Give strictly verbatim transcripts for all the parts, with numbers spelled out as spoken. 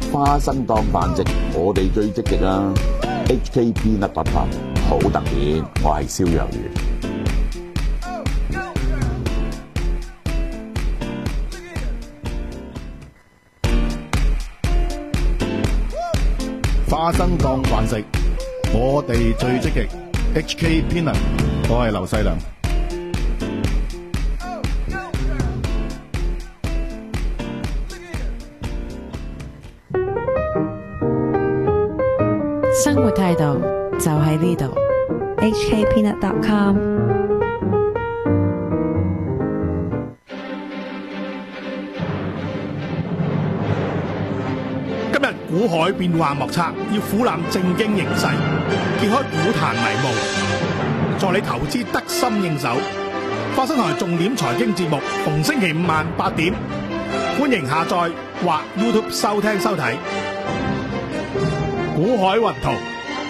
花生當飯食，我哋最積極啊 ！H K Peanut Butter 好特別，我係蕭若元。 花生當飯食，我哋最積極。H K Peanut， 我係劉細良。 生活態度就喺呢度 ，H K Peanut dot com。 今日股海變幻莫測，要俯瞰正經形勢，揭開股壇迷霧，助你投資得心應手。花生台重點財經節目，逢星期五晚八點，歡迎下載或 YouTube 收聽收睇。股海雲圖，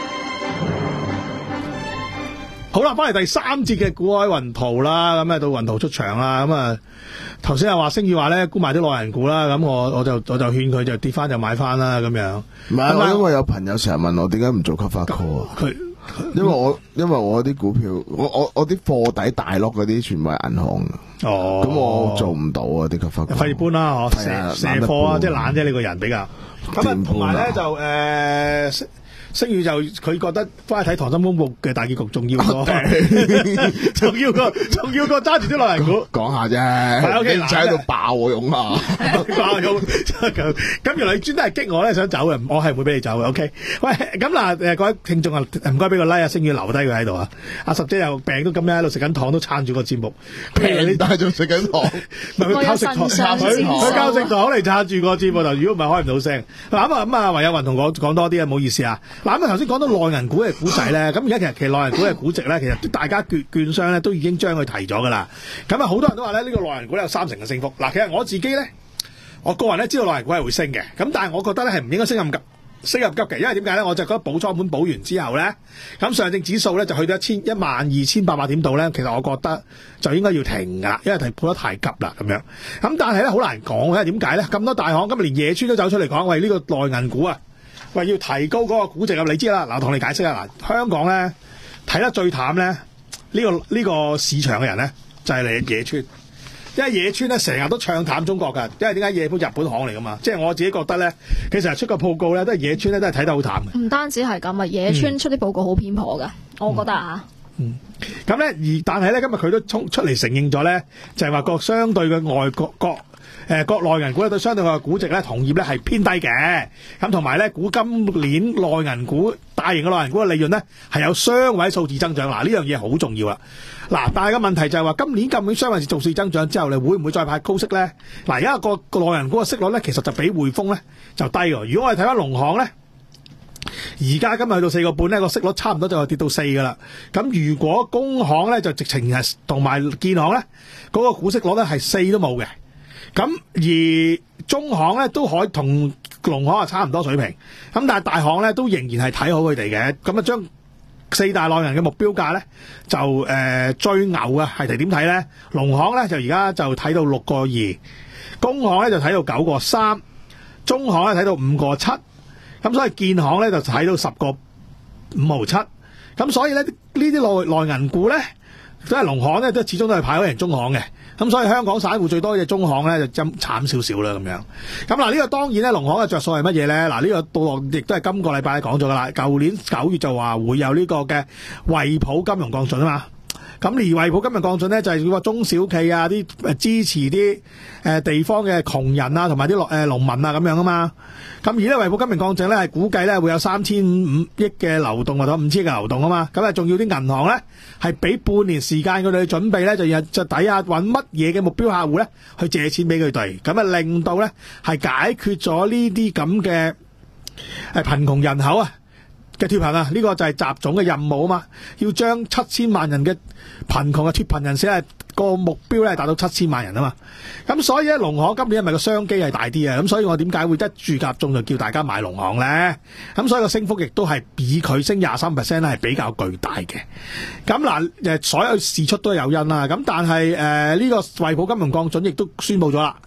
好啦，翻嚟第三節嘅股海雲圖啦，咁啊到雲圖出場啦，咁啊頭先又話星宇話咧沽埋啲內銀股啦，咁我我就我就勸佢就跌翻就買翻啦，咁樣。 唔係，我因為有朋友成日問我點解唔做 cover call 啊？ 佢因為我因為我啲股票，我我我啲貨底大碌嗰啲全部係銀行嘅， 哦， 咁我做唔到啊啲 cover call。 費搬啦，嗬，射射貨啊，即係懶啫，你個人比較。咁啊，同埋咧就誒，星星宇就佢覺得翻去睇《溏心風暴》嘅大結局重要過，重要過重要過揸住啲內銀股。 講下啫，你就喺度爆我勇啊！ 爆勇咁，咁原來你專登係激我咧，想走嘅，我係唔會俾你走嘅。OK，喂，咁嗱誒，各位聽眾啊，唔該俾個 like 啊，星宇留低佢喺度啊。阿十姐又病到咁樣喺度食緊糖，都撐住個節目。 病你帶仲食緊糖， 唔係佢靠食糖，佢佢靠食糖嚟撐住個節目。就如果唔係開唔到聲。嗱咁啊咁啊，唯有雲同我講多啲啊，唔好意思啊。嗱咁啊，頭先講到內銀股嘅股仔咧，咁而家其實其實內銀股嘅估值咧，其實大家券券商咧都已經將佢提咗噶啦。咁啊，好多人都話咧呢個內銀股咧有三成嘅升幅。嗱，其實我自己咧，我個人咧知道內銀股係會升嘅，咁但係我覺得咧係唔應該升咁急，升咁急嘅，因為點解咧？我就覺得補倉盤補完之後咧，咁上證指數咧就去到一千一萬二千八百點度咧，其實我覺得就應該要停噶啦，因為係補得太急啦咁樣。咁但係咧好難講，因為點解咧？咁多大行今日連野村都走出嚟講，喂，呢個內銀股啊！喂，要提高嗰個估值啊！你知啦，嗱，同你解釋啊，嗱，香港咧睇得最淡咧，呢、呢個呢、呢個市場嘅人咧就係、是、你野村，因為野村咧成日都唱淡中國㗎，因為點解野村日本行嚟㗎嘛？即係我自己覺得咧，其實出個報告咧都係野村咧都係睇得好淡嘅。 唔單止係咁啊，野村出啲報告好偏頗㗎、嗯，我覺得啊。 嗯，咁咧而但係咧今日佢都衝出嚟承認咗咧，就係話個相對嘅外國國。誒國內銀股咧對相對嘅估值咧同業咧係偏低嘅，咁同埋咧估今年內銀股大型嘅內銀股嘅利潤咧係有雙位數字增長，嗱呢樣嘢好重要啦。嗱，但係個問題就係話今年今年雙位數字增長之後，你會唔會再派高息咧？嗱，而家個個內銀股嘅息率咧其實就比匯豐咧就低喎。如果我哋睇翻農行咧，而家今日去到四個半咧，個息率差唔多就係跌到四噶啦。咁如果工行咧就直情係同埋建行咧嗰個股息率咧係四都冇嘅。咁而中行咧都可以同農行係差唔多水平，咁但係大行咧都仍然係睇好佢哋嘅，咁啊將四大內銀嘅目標價咧就誒、呃、最牛嘅係點睇咧？農行咧就而家就睇到六個二，工行咧就睇到九個三，中行咧睇到五個七，咁所以建行咧就睇到十個五毫七，咁所以咧呢啲內內銀股咧，即係農行咧都始終都係派好人中行嘅。咁所以香港散戶最多嘅中行咧就慘少少啦咁樣。咁嗱呢個當然咧，農行嘅着數係乜嘢咧？嗱、這、呢個到落亦都係今個禮拜講咗噶啦。舊年九月就話會有呢個嘅惠普金融降準啊嘛。咁而惠普金融降準咧就係叫個中小企啊，啲誒支持啲誒地方嘅窮人啊，同埋啲農誒農民啊咁樣啊嘛。咁而咧惠普金融降準咧係估計咧會有三千五億嘅流動或者五千億嘅流動啊嘛。咁啊仲要啲銀行咧係俾半年時間佢哋去準備咧，就要就睇下揾乜嘢嘅目標客戶咧去借錢俾佢哋，咁啊令到咧係解決咗呢啲咁嘅誒貧窮人口啊嘅脫貧啊，呢、這個就係習總嘅任務啊嘛，要將七千萬人嘅貧窮嘅脫貧人士係個目標咧達到七千萬人啊嘛，咁所以咧農行今年係咪個商機係大啲啊？咁所以我點解會一注夾中就叫大家買農行咧？咁所以個升幅亦都係比佢升廿三 percent 咧係比較巨大嘅。咁嗱誒，所有事出都有因啦。咁但係誒呢個惠普金融降準亦都宣布咗啦。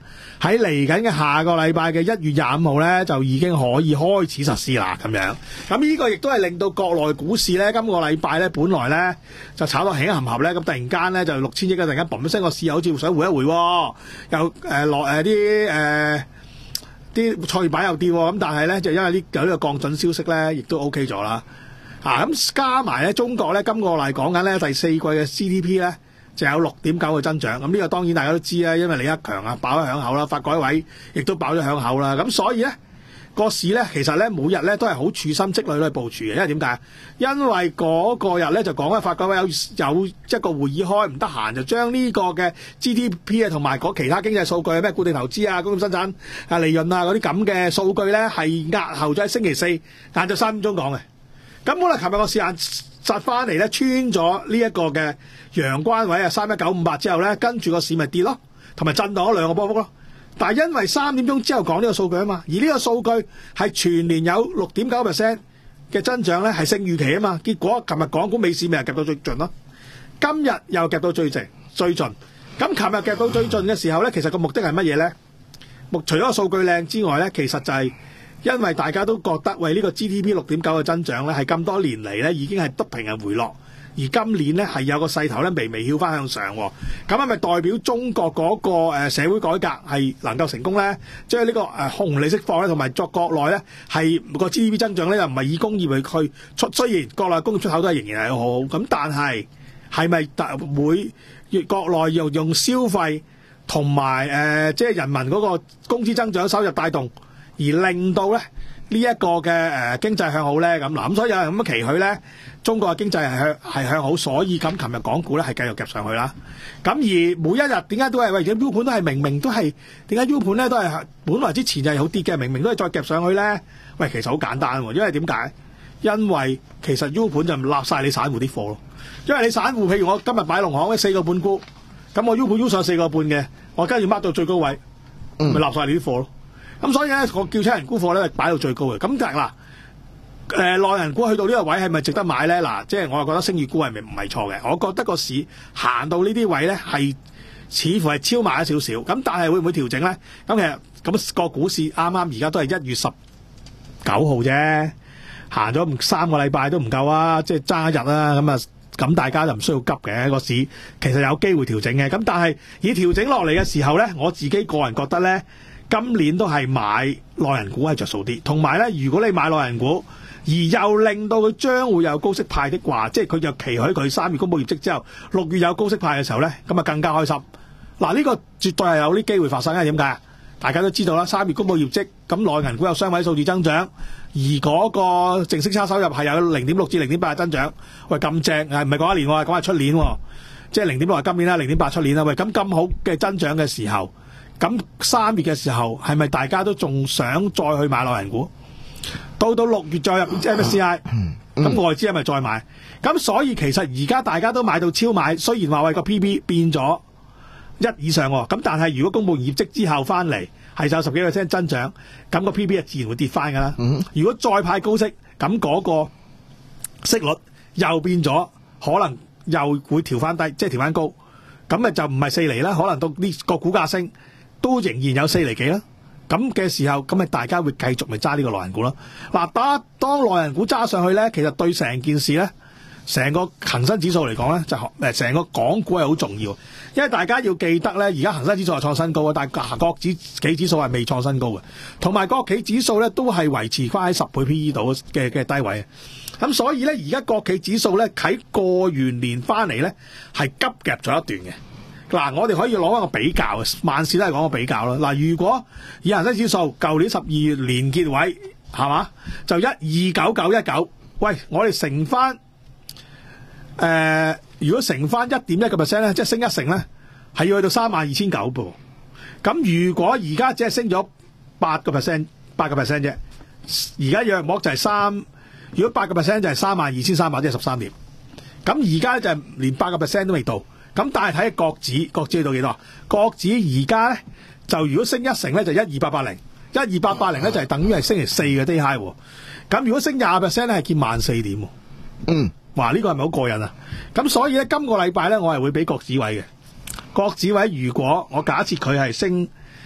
喺嚟緊嘅下個禮拜嘅一月廿五號咧，就已經可以開始實施啦咁樣。咁呢個亦都係令到國內股市咧，今個禮拜咧，本來咧就炒到起含合咧，咁突然間咧就六千億嘅，突然間嘣一聲個市又好似想回一回，又誒落誒啲誒啲創業板又跌，咁但係咧就因為呢有呢個降準消息咧，亦都 OK 咗啦。啊咁加埋咧，中國咧今個禮講緊咧第四季嘅 G D P 咧就有六點九嘅增長。咁呢個當然大家都知啦，因為李克強啊爆咗響口啦，發改委亦都爆咗響口啦。咁所以咧個市咧其實咧每日咧都係好處心積慮去部署嘅，因為點解？因為嗰個日咧就講咧發改委有有一個會議開，唔得閒就將呢個嘅 G D P 啊同埋嗰其他經濟數據咩固定投資啊、工業生產啊、利潤啊嗰啲咁嘅數據咧係押後咗喺星期四晏晝三點鐘講嘅。咁本來琴日個市晏殺翻嚟咧，穿咗呢一個嘅陽關位啊，三一九五八之後咧，跟住個市咪跌咯，同埋震盪咗兩個波幅咯。但係因為三點鐘之後講呢個數據啊嘛，而呢個數據係全年有六點九 percent 嘅增長咧，係勝預期啊嘛。結果琴日港股尾市咪係夾到最盡咯，今日又夾到最盡最盡。咁琴日夾到最盡嘅時候咧，其實個目的係乜嘢咧？目除咗個數據靚之外咧，其實就係因為大家都覺得喂呢、這個 G D P 六點九嘅增長咧，係咁多年嚟咧已經係不平衡回落，而今年咧係有個勢頭咧微微翹翻向上，咁係咪代表中國嗰個誒社會改革係能夠成功咧？即係呢個誒紅利釋放咧，同埋作國內咧係個 G D P 增長咧又唔係以工業去出，雖然國內工業出口都係仍然係好好，咁但係係咪會國內又用消費同埋誒即係人民嗰個工資增長收入帶動？而令到咧呢一個嘅誒經濟向好咧咁嗱，咁所以有人咁樣期許咧，中國嘅經濟係向係向好，所以咁琴日港股咧係繼續夾上去啦。咁而每一日點解都係為咗 U 盤都係明明都係點解 U 盤咧都係本來之前就係好跌嘅，明明都係再夾上去咧？喂，其實好簡單喎，因為點解？因為其實 U 盤就唔立晒你散戶啲貨咯，因為你散戶譬如我今日擺農行咧四個半沽，咁我 U 盤 U 上四個半嘅，我跟住 mark 到最高位，咪立晒你啲貨咯。咁所以咧，我叫請人沽貨咧，擺到最高嘅。咁但係嗱，誒內人股去到呢個位係咪值得買咧？嗱，即係我又覺得升月沽係咪唔係錯嘅？我覺得個市行到呢啲位咧，係似乎係超賣咗少少。咁但係會唔會調整咧？咁其實咁個股市啱啱而家都係一月十九號啫，行咗三個禮拜都唔夠啊！即係爭一日啦。咁啊，咁大家就唔需要急嘅個市，其實有機會調整嘅。咁但係以調整落嚟嘅時候咧，我自己個人覺得咧。今年都係買內人股係着數啲，同埋咧，如果你買內人股，而又令到佢將會有高息派的話，即係佢又期許佢三月公佈業績之後，六月有高息派嘅時候咧，咁啊更加開心。嗱，呢個絕對係有啲機會發生，因為點解？大家都知道啦，三月公佈業績，咁內人股有雙位數字增長，而嗰個淨息差收入係有零點六至零點八嘅增長。喂，咁正係唔係講一年喎？講係出年喎，即係零點六係今年啦，零點八出年啦。喂，咁咁好嘅增長嘅時候。咁三月嘅時候係咪大家都仲想再去買內人股？到到六月再入 M S C I， 咁外資係咪再買？咁所以其實而家大家都買到超買，雖然話喂個 P B 變咗一以上喎，咁但係如果公佈業績之後翻嚟係有十幾個 percent 增長，咁個 P B 就自然會跌翻㗎啦。如果再派高息，咁嗰個息率又變咗，可能又會調翻低，即係調翻高，咁咪就唔係四厘啦，可能到呢個股價升。都仍然有四厘幾啦，咁嘅時候，咁咪大家會繼續咪揸呢個內人股咯。嗱，當當內人股揸上去咧，其實對成件事咧，成個恒生指數嚟講咧，就誒成個港股係好重要，因為大家要記得咧，而家恒生指數係創新高啊，但係國指企指數係未創新高嘅，同埋國企指數咧都係維持翻喺十倍 P E 度嘅嘅低位。咁所以咧，而家國企指數咧喺過完年翻嚟咧，係急夾咗一段嘅。嗱，我哋可以攞一個比較，萬事都係講個比較啦。嗱，如果以恒生指數舊年十二月年結位係嘛，就一二九九一九，喂，我哋乘翻誒、呃，如果乘翻一點一個 percent 咧，即係升一成咧，係要去到三萬二千九噃。咁如果而家只係升咗八個 percent，八個 percent 啫，而家約莫就係三，如果八個 percent 就係三萬二千三百，即係十三點。咁而家就係連八個 percent 都未到。咁但係睇下國指，國指去到幾多？國指而家咧就如果升一成咧就一二八八零，一二八八零咧就係等於係星期四嘅 day high 喎。咁如果升廿 percent 咧係見萬四點喎。嗯，哇！呢、這個係咪好過癮啊？咁所以咧今個禮拜咧我係會俾國指位嘅。國指位如果我假設佢係升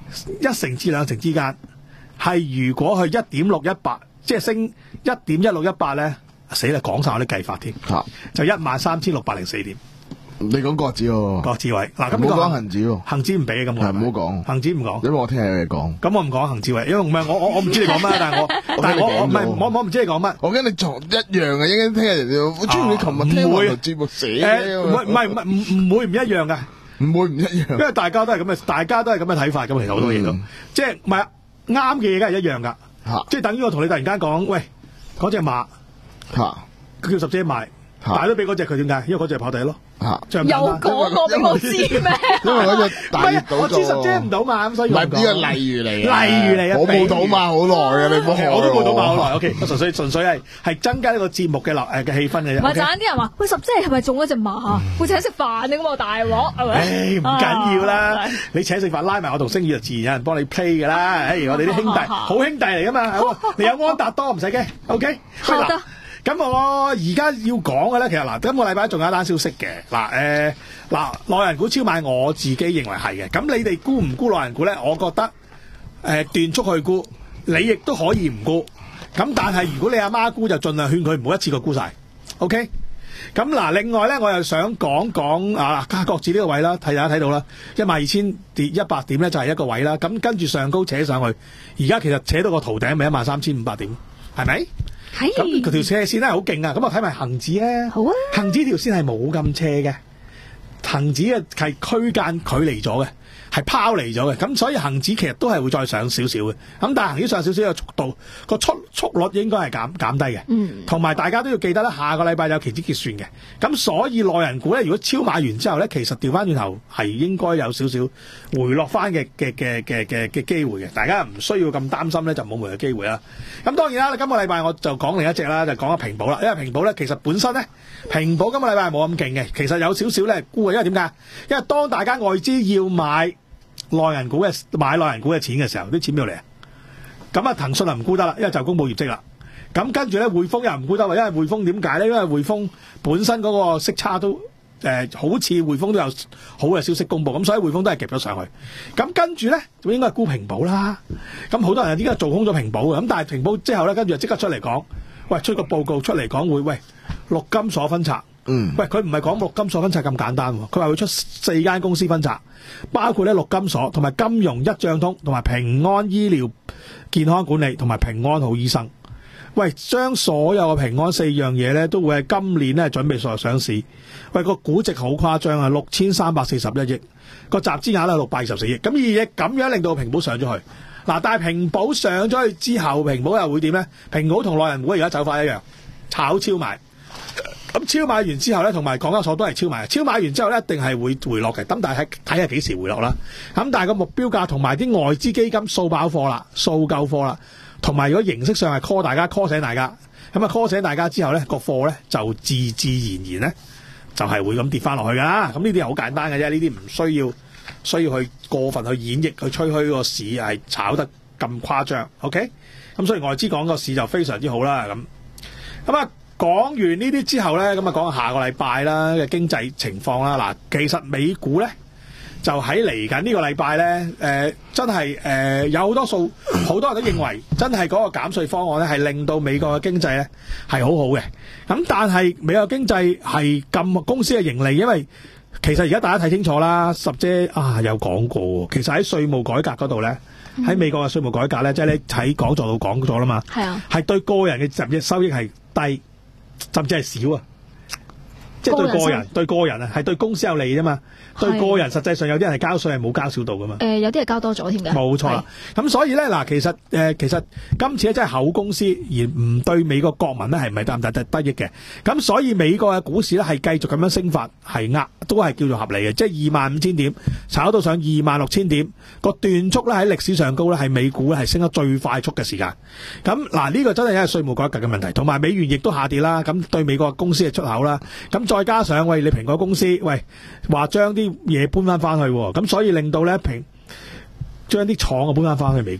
一成至兩成之間，係如果佢一點六一八，即係升一點一六一八咧，死啦，講晒我啲計法添， 嚇就一萬三千六百零四點。 你講國指喎， 國指位嗱，咁唔好講恒指喎， 恒指唔俾嘅咁， 係唔好講， 恒指唔講， 因為我聽有嘢講。 咁我唔講恒指位，因為唔係我我我唔知你講乜，但係我但係我我唔係我我唔知你講乜。 我驚你撞一樣嘅，應該聽人哋，專門你琴日聽我台節目寫嘅， 唔係唔係唔唔唔會唔一樣㗎， 唔會唔一樣， 因為大家都係咁嘅，大家都係咁嘅睇法咁，其實好多嘢都，即係唔係啱嘅嘢，梗係一樣㗎，即係等於我同你突然間講，喂，嗰隻馬嚇， 佢叫十姐賣，但係都俾嗰隻佢點解？因為嗰隻跑第一咯。 又講過俾我知咩？ 因為嗰隻大熱我知十姐唔到嘛，咁所以唔係呢個例如嚟， 例如嚟啊！ 我冇賭馬好耐嘅，你唔好我都冇賭馬好耐。O K， 純粹純粹係係增加呢個節目嘅誒嘅氣氛嘅啫。 唔係，陣間啲人話：喂，十姐係咪中咗隻馬？會請食飯嘅咁啊，大鑊係咪？ 誒唔緊要啦，你請食飯拉埋我同星宇就自然有人幫你 play 㗎啦。誒，我哋啲兄弟好兄弟嚟㗎嘛，你有安達多唔使驚。O K， 好得。 咁我而家要講嘅咧，其實嗱，今個禮拜仲有一單消息嘅嗱，誒嗱，內人股超買，我自己認為係嘅。咁你哋沽唔沽內人股咧？我覺得誒、呃、斷速去沽，你亦都可以唔沽。咁但係如果你阿媽沽，就盡量勸佢唔好一次過沽晒。OK。咁嗱，另外咧，我又想講講啊，加國指呢個位啦，睇大家睇到啦，一萬二千跌一百點咧就係一個位啦。咁跟住上高扯上去，而家其實扯到個圖頂咪一萬三千五百點，係咪？咁佢條斜線咧好勁啊！咁我睇埋恒指咧， 好啊， 恒指條線係冇咁斜嘅，恒指嘅係區間距離咗嘅，係拋離咗嘅。咁所以恒指其實都係會再上少少嘅。咁但係恒指上少少嘅速度，個速速率應該係減減低嘅。嗯，同埋大家都要記得啦，下個禮拜有期指結算嘅。咁所以內人股咧，如果超買完之後咧，其實調翻轉頭係應該有少少回落翻嘅嘅嘅嘅嘅嘅機會嘅。大家唔需要咁擔心咧，就冇冇嘅機會啦。咁當然啦，今個禮拜我就講另一隻啦，就講下平保啦。因為平保咧，其實本身咧，平保今個禮拜係冇咁勁嘅，其實有少少咧沽嘅。因為點解？因為當大家外資要買內人股嘅買內人股嘅錢嘅時候，啲錢邊度嚟啊？咁啊，騰訊就唔沽得啦，因為就公布業績啦。咁跟住咧，匯豐又唔沽得啦，因為匯豐點解咧？因為匯豐本身嗰個息差都誒、呃，好似匯豐都有好嘅消息公布，咁所以匯豐都係夾咗上去。咁跟住咧，就應該係沽平保啦。咁好多人依家做空咗平保嘅，咁但係平保之後咧，跟住就即刻出嚟講，喂，出個報告出嚟講會，喂，陸金所分拆。嗯，喂，佢唔係講陸金所分拆咁簡單，佢話會出四間公司分拆，包括咧陸金所同埋金融一賬通同埋平安醫療健康管理同埋平安好醫生。喂，將所有嘅平安四樣嘢咧，都會喺今年咧準備上上市。喂，個估值好誇張啊，六千三百四十一億，個集資額咧六百二十四億。咁而亦咁樣令到平保上咗去。嗱，但係平保上咗去之後，平保又會點咧？平保同內人股而家走法一樣，炒超買。咁超買完之後咧，同埋港交所都係超買。超買完之後咧，一定係會回落嘅。咁但係睇下幾時回落啦。咁但係個目標價同埋啲外資基金掃飽貨啦，掃夠貨啦。同埋如果形式上係 call 大家 call 醒大家，咁啊 call 醒大家之後咧，個貨咧就自自然然咧就係、是、會咁跌翻落去噶。咁呢啲係好簡單嘅啫，呢啲唔需要需要去過分去演繹去吹噓個市係炒得咁誇張。OK，咁所以外資講個市就非常之好啦。咁咁啊。講完呢啲之後咧，咁啊講下下個禮拜啦嘅經濟情況啦。嗱，其實美股咧就喺嚟緊呢個禮拜咧，誒、呃、真係誒、呃、有好多數，好多人都認為真係嗰個減稅方案咧係令到美國嘅經濟咧係好好嘅。咁但係美國經濟係咁公司嘅盈利，因為其實而家大家睇清楚啦，十姐啊有講過，其實喺稅務改革嗰度咧，喺、嗯、美國嘅稅務改革咧，即係你喺講座度講咗啦嘛，係啊，係對個人嘅集益收益係低。甚至係少啊，即係對個人對個人啊，係對公司有利啫嘛。對個人實際上有啲人係交稅係冇交少到噶嘛。誒、呃，有啲係交多咗添嘅。冇錯啦。咁所以咧嗱，其實誒、呃，其實今次咧真係好公司，而唔對美國國民咧係唔係咁大得得益嘅。咁所以美國嘅股市咧係繼續咁樣升法，係呃都係叫做合理嘅，即係二萬五千點炒到上二萬六千點，個段速咧喺歷史上高咧係美股咧係升得最快速嘅時間。咁嗱呢個真係因為稅務改革嘅問題，同埋美元亦都下跌啦。咁對美國公司嘅出口啦，咁再加上喂你蘋果公司喂話將啲嘢搬翻翻去，咁所以令到咧平將啲廠啊搬翻翻去美國，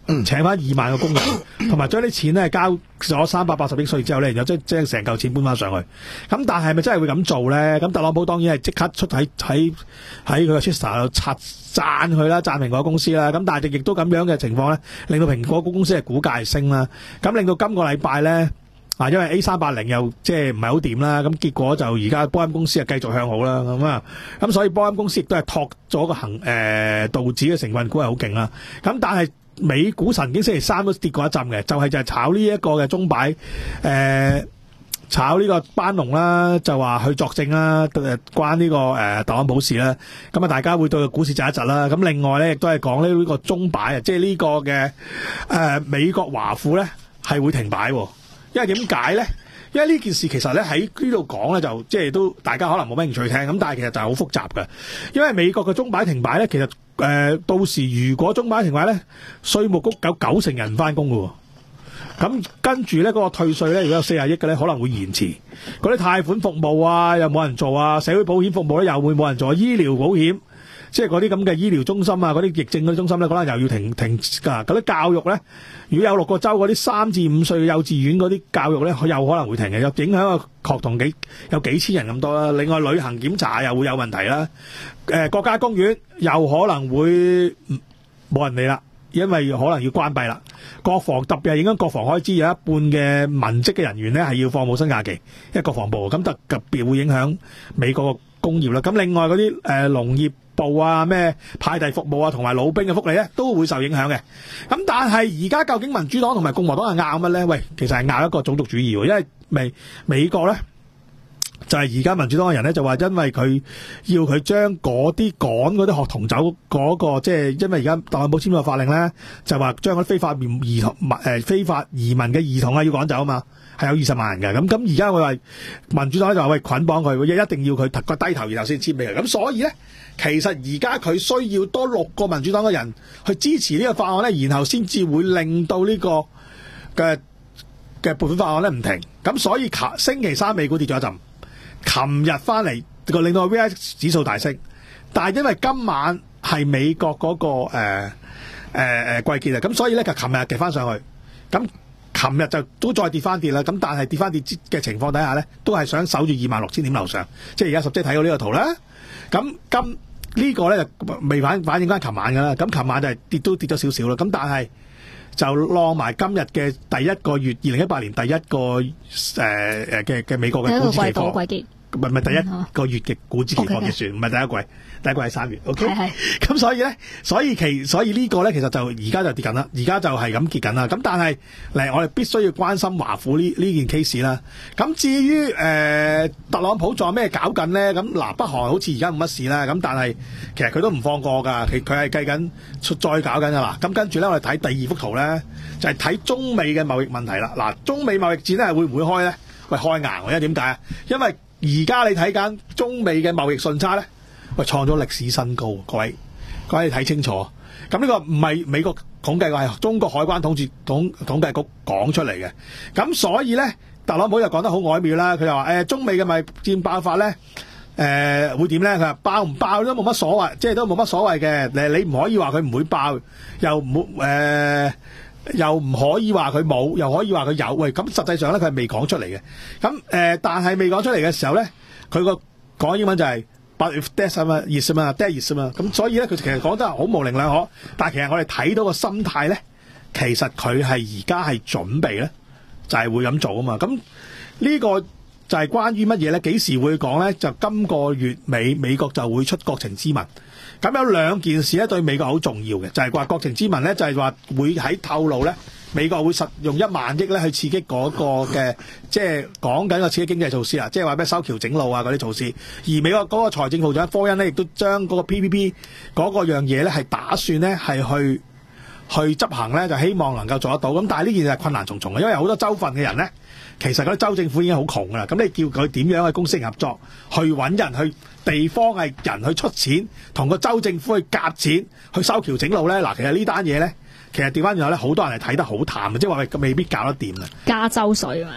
請翻二萬個工人，同埋將啲錢咧交咗三百八十億稅之後咧，然後即即係成嚿錢搬翻上去。咁但係咪真係會咁做咧？咁特朗普當然係即刻出喺喺喺佢個 Twitter 度刷讚佢啦，讚蘋果公司啦。咁但係亦都咁樣嘅情況咧，令到蘋果公司嘅股價升啦。咁令到今個禮拜咧。啊，因為 A 三八零又即係唔係好掂啦，咁結果就而家波音公司啊繼續向好啦，咁啊，咁所以波音公司亦都係托咗個行誒、呃、道指嘅成分股係好勁啦。咁但係美股曾經星期三都跌過一陣嘅，就係、是、就係炒呢一個嘅鐘擺誒、呃、炒呢個班農啦，就話去作證啦，誒關呢、這個誒、呃、特朗普事啦。咁啊，大家會對個股市窒一窒啦。咁另外咧，亦都係講呢個鐘擺啊，即係呢個嘅誒、呃、美國華府咧係會停擺。因為點解咧？因為呢件事其實咧喺呢度講咧，就即係都大家可能冇乜興趣聽。咁但係其實就係好複雜嘅。因為美國嘅鐘擺停擺咧，其實誒、呃、到時如果鐘擺停擺咧，稅務局有九成人唔翻工㗎喎。咁跟住咧嗰個退稅咧，如果有四十億嘅咧，可能會延遲。嗰啲貸款服務啊，又冇人做啊；社會保險服務咧，又會冇人做。醫療保險。即係嗰啲咁嘅醫療中心啊，嗰啲疫症嗰啲中心咧，可能又要停停㗎。嗰啲教育咧，如果有六個州嗰啲三至五歲幼稚園嗰啲教育咧，佢又可能會停嘅，有影響個學童幾有幾千人咁多啦。另外旅行檢查又會有問題啦。誒、呃、國家公園又可能會冇人嚟啦，因為可能要關閉啦。國防特別係影響國防開支，有一半嘅文職嘅人員咧係要放冇薪假期，因為國防部咁特特別會影響美國個工業啦。咁另外嗰啲誒農業部啊，咩派遞服務啊，同埋老兵嘅福利咧，都會受影響嘅。咁但係而家究竟民主黨同埋共和黨係拗乜咧？喂，其實係拗一個種族主義喎，因為美美國咧就係而家民主黨嘅人咧就話，因為佢要佢將嗰啲趕嗰啲學童走嗰、嗰個，即係因為而家特朗普簽咗法令咧，就話將嗰啲非法兒童誒非法移民嘅兒童啊要趕走啊嘛。係有二十萬人嘅，咁咁而家我話民主黨就話喂捆綁佢，一定要佢個低頭然後先簽俾佢，咁所以咧，其實而家佢需要多六個民主黨嘅人去支持呢個法案咧，然後先至會令到呢個嘅嘅撥款法案咧唔停，咁所以星期三美股跌咗一陣，琴日翻嚟個令到個 V I X 指數大升，但係因為今晚係美國嗰、那個誒誒誒季結啊，咁所以咧就琴日跌翻上去，咁。琴日就都再跌翻跌啦，咁但係跌翻跌嘅情況底下咧，都係想守住二萬六千點樓上，即係而家十即係睇到呢個圖啦。咁今呢個咧就未反反映翻琴晚㗎啦，咁琴晚就係跌都跌咗少少啦。咁但係就浪埋今日嘅第一個月，二零一八年第一個誒誒嘅嘅美國嘅股指期貨。唔係唔係第一個月嘅股指期貨結算，唔係第一季，第一季係三月。OK，咁所以咧，所以其所以呢個咧，其實就而家就跌緊啦，而家就係咁跌緊啦。咁但係嚟，我哋必須要關心華府呢呢件 case 啦。咁至於誒、呃、特朗普仲有咩搞緊咧？咁嗱，北韓好似而家冇乜事啦。咁但係其實佢都唔放過㗎，佢佢係計緊再搞緊㗎啦。咁跟住咧，我哋睇第二幅圖咧，就係、是、睇中美嘅貿易問題啦。嗱，中美貿易戰咧係會唔會開咧？喂，開硬，因為點解啊？因為而家你睇緊中美嘅貿易順差咧，喂創咗歷史新高，各位各位睇清楚。咁呢個唔係美國統計，係中國海關統計統統計局講出嚟嘅。咁所以咧，特朗普又講得好巧妙啦。佢就話誒，中美嘅貿易戰爆發咧，誒、呃、會點咧？佢話爆唔爆都冇乜所謂，即係都冇乜所謂嘅。誒，你唔可以話佢唔會爆，又唔誒。呃又唔可以話佢冇，又可以話佢有。喂，咁實際上咧，佢係未講出嚟嘅。咁誒、呃，但係未講出嚟嘅時候咧，佢個講英文就係、是、But if that's 啊嘛，yes 啊嘛，that is 啊嘛。咁所以咧，佢其實講得好模棱兩可。但係其實我哋睇到個心態咧，其實佢係而家係準備咧，就係、是、會咁做啊嘛。咁呢個就係關於乜嘢咧？幾時會講咧？就今個月尾美國就會出國情咨文。咁有兩件事咧對美國好重要嘅，就係、是、話國情咨文咧，就係、是、話會喺透露咧，美國會實用一萬億咧去刺激嗰個嘅，即係講緊個刺激經濟措施啊，即係話咩修橋整路啊嗰啲措施。而美國嗰個財政部長科恩咧，亦都將嗰個 P P P 嗰個樣嘢咧係打算咧係去去執行咧，就希望能夠做得到。咁但係呢件事係困難重重嘅，因為好多州份嘅人咧，其實嗰啲州政府已經好窮噶啦。咁你叫佢點樣去公私合作，去揾人去？地方係人去出錢，同個州政府去夾錢，去修橋整路咧。嗱，其實呢單嘢咧，其實調翻轉頭咧，好多人係睇得好淡嘅，即係話未必搞得掂啊。 加州水嘛，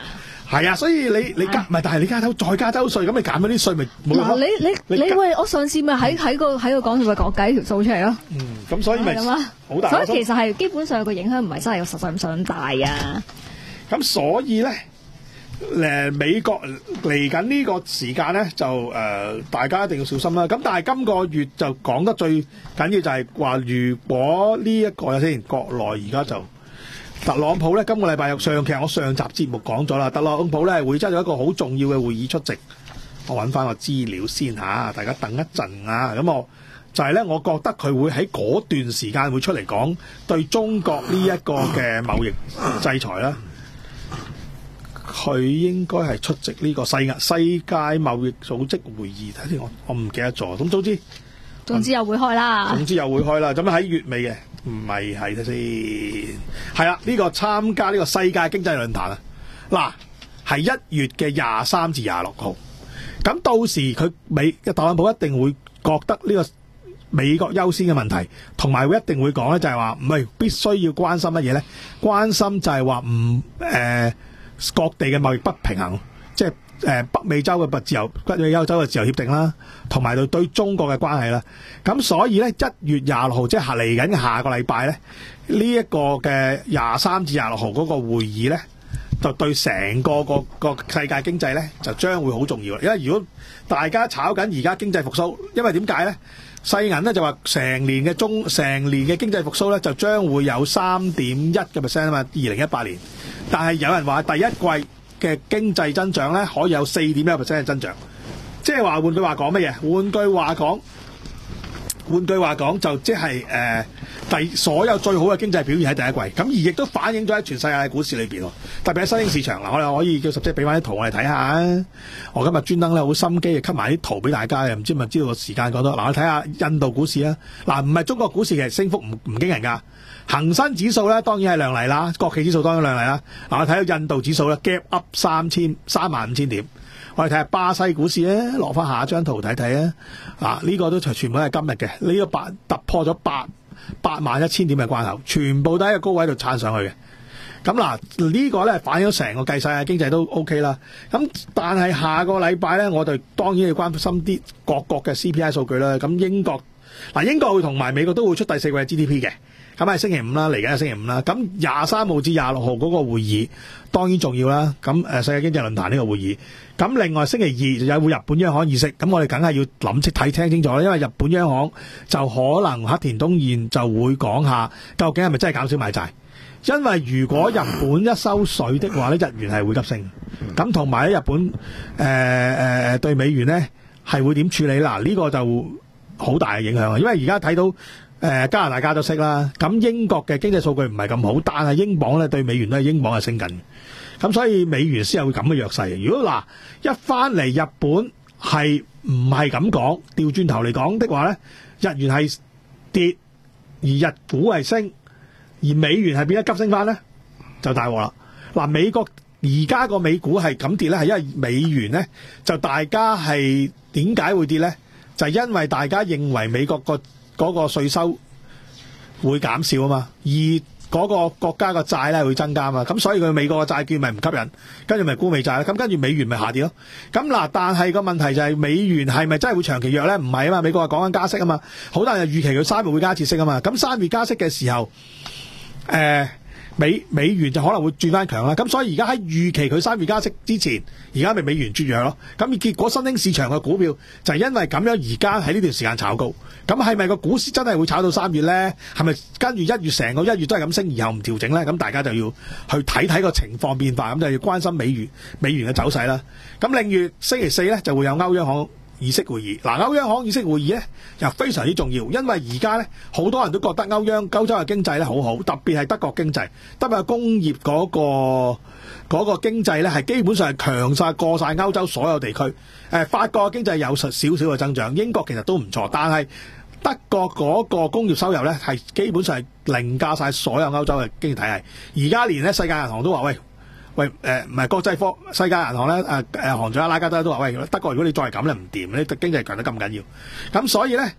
係啊，所以你你加唔係，但係你加州再加州稅，咁你減咗啲稅咪冇用嗱， 咯。 你你你你喂，我上次咪喺喺個喺個講座咪講計條數出嚟咯。 嗯，咁所以咪係啊好大。 所以其實係基本上個影響唔係真係實際上咁大啊。 咁所以咧，誒美國嚟緊呢個時間咧，就誒、呃、大家一定要小心啦。咁但係今個月就講得最緊要就係話，如果呢、這、一個先國內而家就。特朗普咧，今個禮拜有上期我上集節目講咗啦，特朗普咧會揸咗一個好重要嘅會議出席。我揾翻個資料先嚇，大家等一陣啊。咁我就係咧，我覺得佢會喺嗰段時間會出嚟講對中國呢一個嘅貿易制裁啦。佢應該係出席呢個世界世界貿易組織會議，睇先我我唔記得咗。咁總之總之又會開啦。 總之又會開啦。咁喺月尾嘅。唔係係睇先，係啦，呢個參加呢個世界經濟論壇啊，嗱係一月嘅廿三至廿六號，咁到時佢美嘅特朗普一定會覺得呢個美國優先嘅問題，同埋會一定會講咧，就係話唔係必須要關心乜嘢咧？關心就係話唔誒各地嘅貿易不平衡，即係。誒北美洲嘅自由，北美洲嘅自由協定啦，同埋對對中國嘅關係啦。咁所以咧，一月廿六號即係嚟緊嘅下個禮拜咧，呢、這、一個嘅廿三至廿六號嗰個會議咧，就對成個個個世界經濟咧，就將會好重要。因為如果大家炒緊而家經濟復甦，因為點解咧？世銀咧就話成年嘅中成年嘅經濟復甦咧，就將會有三點一嘅 percent 啊嘛，二零一八年。但係有人話第一季嘅經濟增長咧，可以有四點一 percent 嘅增長，即係話換句話講乜嘢？換句話講，換句話講就即係誒第所有最好嘅經濟表現喺第一季，咁而亦都反映咗喺全世界嘅股市裏邊喎，特別喺新興市場嗱，我哋可以叫十姐俾翻啲圖我哋睇下。我今日專登咧好心機，吸埋啲圖俾大家嘅，唔知咪知道個時間講多嗱，我睇下印度股市啊，嗱唔係中國股市，其實升幅唔唔驚人㗎。恒生指數咧當然係亮麗啦，國企指數當然亮麗啦。嗱，我睇到印度指數咧 gap up 三千三萬五千點，我哋睇下巴西股市咧，落翻下一張圖睇睇啊。嗱，呢個都全部係今日嘅，呢、這個八突破咗八八萬一千點嘅關口，全部都喺個高位度撐上去嘅。咁嗱，呢個咧反映咗成個計晒嘅經濟都 OK 啦。咁但係下個禮拜咧，我哋當然要關心啲各國嘅 C P I 數據啦。咁英國嗱，英國會同埋美國都會出第四季嘅 G D P 嘅。咁係星期五啦，嚟緊係星期五啦。咁廿三號至廿六號嗰個會議當然重要啦。咁誒世界經濟論壇呢個會議，咁另外星期二就有會日本央行議息，咁我哋梗係要諗清睇聽清楚啦。因為日本央行就可能黑田東彥就會講下究竟係咪真係減少買債。因為如果日本一收水的話咧，日元係會急升。咁同埋咧，日本誒誒、呃、對美元咧係會點處理啦？呢、這個就好大嘅影響啊！因為而家睇到。誒、呃、加拿大加咗息啦，咁英國嘅經濟數據唔係咁好，但係英鎊咧對美元咧，英鎊係升緊，咁所以美元先有咁嘅弱勢。如果嗱一翻嚟日本係唔係咁講，調轉頭嚟講的話咧，日元係跌，而日股係升，而美元係變得急升翻咧，就大鑊啦。嗱，美國而家個美股係咁跌咧，係因為美元咧就大家係點解會跌咧？就係、是、因為大家認為美國個嗰個稅收會減少啊嘛，而嗰個國家個債咧會增加啊嘛，咁所以佢美國嘅債券咪唔吸引，跟住咪沽美債啦，咁跟住美元咪下跌咯。咁嗱，但係個問題就係美元係咪真係會長期弱咧？唔係啊嘛，美國係講緊加息啊嘛，好多人就預期佢三月會加一次息啊嘛，咁三月加息嘅時候，誒、呃。美美元就可能會轉翻強啦，咁所以而家喺預期佢三月加息之前，而家咪美元轉弱咯。咁結果新興市場嘅股票就係因為咁樣，而家喺呢段時間炒高。咁係咪個股市真係會炒到三月咧？係咪跟住一月成個一月都係咁升，而後唔調整咧？咁大家就要去睇睇個情況變化，咁就要關心美元美元嘅走勢啦。咁另月星期四咧就會有歐央行議息會議，嗱，歐央行議息會議咧又非常之重要，因為而家咧好多人都覺得歐央歐洲嘅經濟咧好好，特別係德國經濟，特別係工業嗰個嗰個經濟咧係基本上係強晒過晒歐洲所有地區。誒，法國嘅經濟有少少嘅增長，英國其實都唔錯，但係德國嗰個工業收入咧係基本上係凌駕晒所有歐洲嘅經濟體系。而家連咧世界銀行都話喂。喂，誒唔係國際科世界銀行咧，誒誒行長阿拉加德都話：喂，德國如果你再係咁咧唔掂，你經濟強得咁緊要。咁所以咧，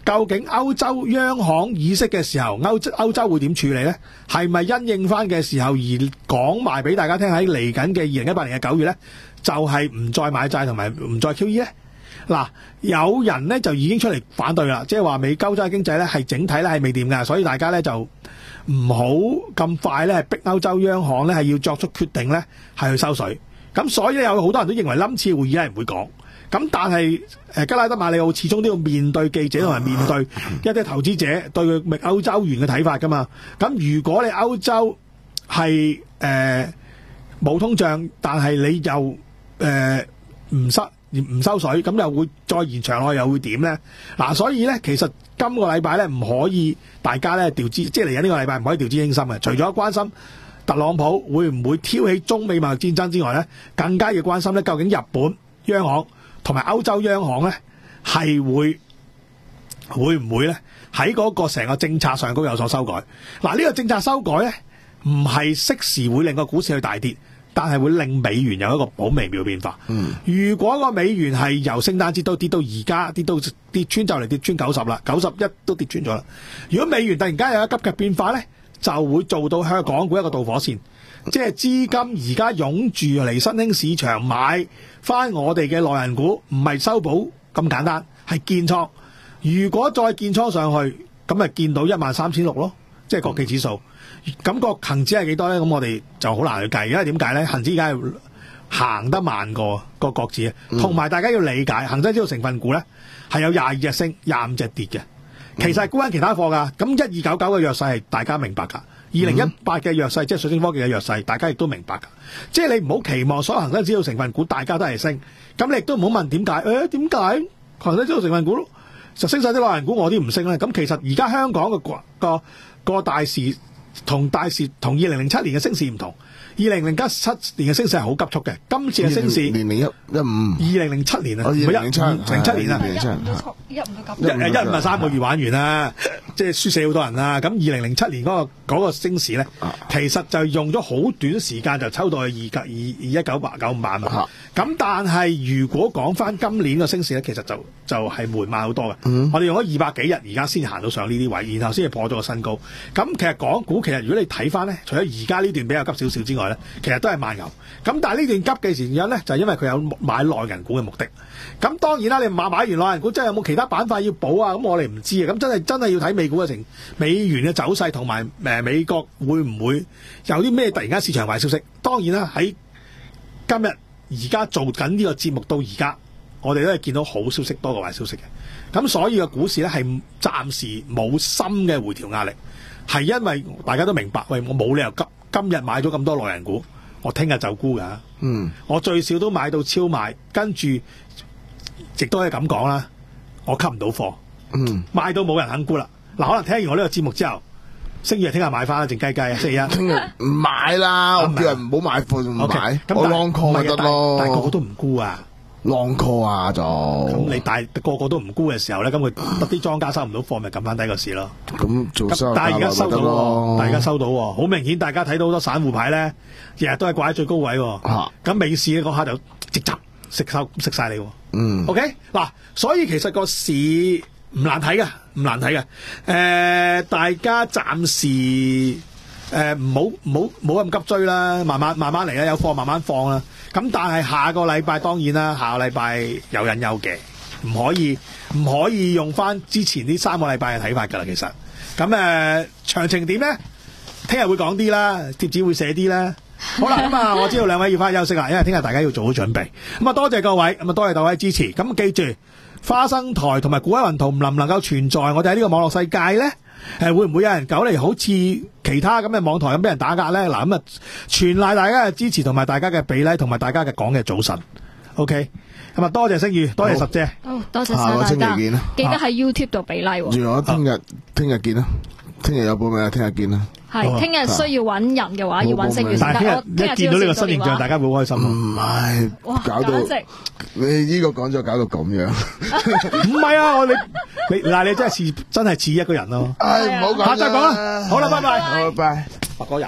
究竟歐洲央行議息嘅時候，歐洲歐洲會點處理呢？係咪因應翻嘅時候而講埋俾大家聽喺嚟緊嘅二零一八年嘅九月呢，就係、是、唔再買債同埋唔再 Q E 呢？嗱，有人呢就已經出嚟反對啦，即係話美歐洲經濟呢係整體呢係未掂㗎，所以大家呢就唔好咁快呢逼歐洲央行呢係要作出決定呢係去收水。咁所以有好多人都認為今次會議係唔會講。咁但係誒吉拉德馬里奧始終都要面對記者同埋面對一啲投資者對佢歐洲元嘅睇法噶嘛。咁如果你歐洲係誒冇通脹，但係你又誒唔收唔收水，咁又會再延長落去又會點咧？嗱，所以咧其實今個禮拜咧唔可以大家咧調資，即係嚟緊呢個禮拜唔可以調資輕心嘅。除咗關心特朗普會唔會挑起中美貿易戰爭之外咧，更加要關心咧究竟日本央行同埋歐洲央行咧，係會會唔會咧喺嗰個成個政策上都有所修改？嗱，呢個政策修改咧，唔係適時會令個股市去大跌，但係會令美元有一個好微妙變化。嗯，如果個美元係由聖誕節到跌到而家，跌到跌穿就嚟跌穿九十啦，九十一都跌穿咗啦。如果美元突然間有一急嘅變化咧，就會做到香港股一個導火線。即係資金而家湧住嚟新興市場買翻我哋嘅內銀股，唔係收補咁簡單，係建倉。如果再建倉上去，咁咪見到一萬三千六咯，即係國企指數。咁、個恒指係幾多咧？咁我哋就好難去計，因為點解咧？恒指而家係行得慢過個國指，同埋大家要理解，恒生指數成分股咧係有廿二隻升，廿五隻跌嘅。其實係沽緊其他貨㗎。咁一二九九嘅弱勢係大家明白㗎。二零一八嘅弱勢，即係水晶科技嘅弱勢，大家亦都明白㗎。即係你唔好期望所有恒生指數成分股大家都係升，咁你亦都唔好問點解？誒點解恒生指數成分股就升晒啲內銀股，我啲唔升咧？咁其實而家香港嘅個個個大市同大市同二零零七年嘅升市唔同。二零零七年嘅升勢係好急速嘅，今次嘅升市年零一一五， 二零零七年啊， 二零零七零七年啊， 一五都一五都咁， 一誒一五係三個月玩完啦，即係輸死好多人啦。咁二零零七年嗰個嗰個升市咧，其實就用咗好短時間就抽到去二九二二一九八九五萬啊。咁但係如果講翻今年個升市咧，其實就就係緩慢好多嘅。我哋用咗二百幾日，而家先行到上呢啲位，然後先至破咗個新高。咁其實港股其實如果你睇翻咧，除咗而家呢段比較急少少之外咧，其實都係慢牛。咁但係呢段急嘅時間咧，就係因為佢有買內銀股嘅目的。咁當然啦，你買買完內銀股，真係有冇其他板塊要補啊？咁我哋唔知啊。咁真係真係要睇美股嘅情、美元嘅走勢，同埋誒美國會唔會有啲咩突然間市場壞消息？當然啦，喺今日而家做緊呢個節目到而家，我哋都係見到好消息多過壞消息嘅。咁所以個股市咧係暫時冇深嘅回調壓力，係因為大家都明白，喂，我冇理由急今日買咗咁多內銀股，我聽日就沽㗎。嗯，我最少都買到超賣，跟住亦都係咁講啦，我吸唔到貨。嗯，買到冇人肯沽啦。嗱，可能聽完我呢個節目之後，星期日聽日買翻啦，靜雞雞啊，星期一聽日唔買啦，我叫人唔好買貨就唔買，我 long call 咪得咯。 但係個個都唔沽啊 ，long call 啊就。 咁你大個個都唔沽嘅時候咧，咁佢得啲莊家收唔到貨，咪撳翻低個市咯。 咁做收但係而家收到喎，但係而家收到喎，好明顯大家睇到好多散戶牌咧，日日都係掛喺最高位喎。啊，咁美市嗰下就直襲食收食晒你喎。嗯。OK 嗱，所以其實個市唔難睇嘅，唔難睇嘅。誒、呃，大家暫時誒唔好唔好唔好咁急追啦，慢慢慢慢嚟啦，有貨慢慢放啦。咁但係下個禮拜當然啦，下個禮拜有隱憂嘅，唔可以唔可以用翻之前呢三個禮拜嘅睇法㗎啦。其實咁誒、呃、詳情點咧？聽日會講啲啦，貼紙會寫啲啦。好啦，咁啊，我知道兩位要翻去休息啦，因為聽日大家要做好準備。咁啊，多謝各位，咁啊，多謝各位支持。咁記住，花生台同埋股海雲圖能唔能夠存在我哋喺呢個網絡世界咧？誒，會唔會有人搞嚟好似其他咁嘅網台咁俾人打壓咧？嗱，咁啊，全賴大家嘅支持同埋大家嘅比例同埋大家嘅講嘅早晨。OK，咁啊，多謝星宇，多謝十姐。 好，多謝晒大家。記得喺 YouTube 度比例。 原來聽日聽日見啦，聽日有報名啊，聽日見啦。 係，聽日需要揾人嘅話，要揾星宇先得。我聽日一見到呢個新形象，大家會好開心。 唔係，搞到你呢個講咗，搞到咁樣。 唔係啊，我你你嗱，你真係似真係似一個人咯。 唉，唔好講。 下集講啦。好啦，拜拜。 好，拜拜。 白果人。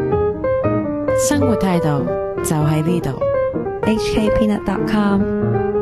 生活態度就喺呢度。H K Peanut dot com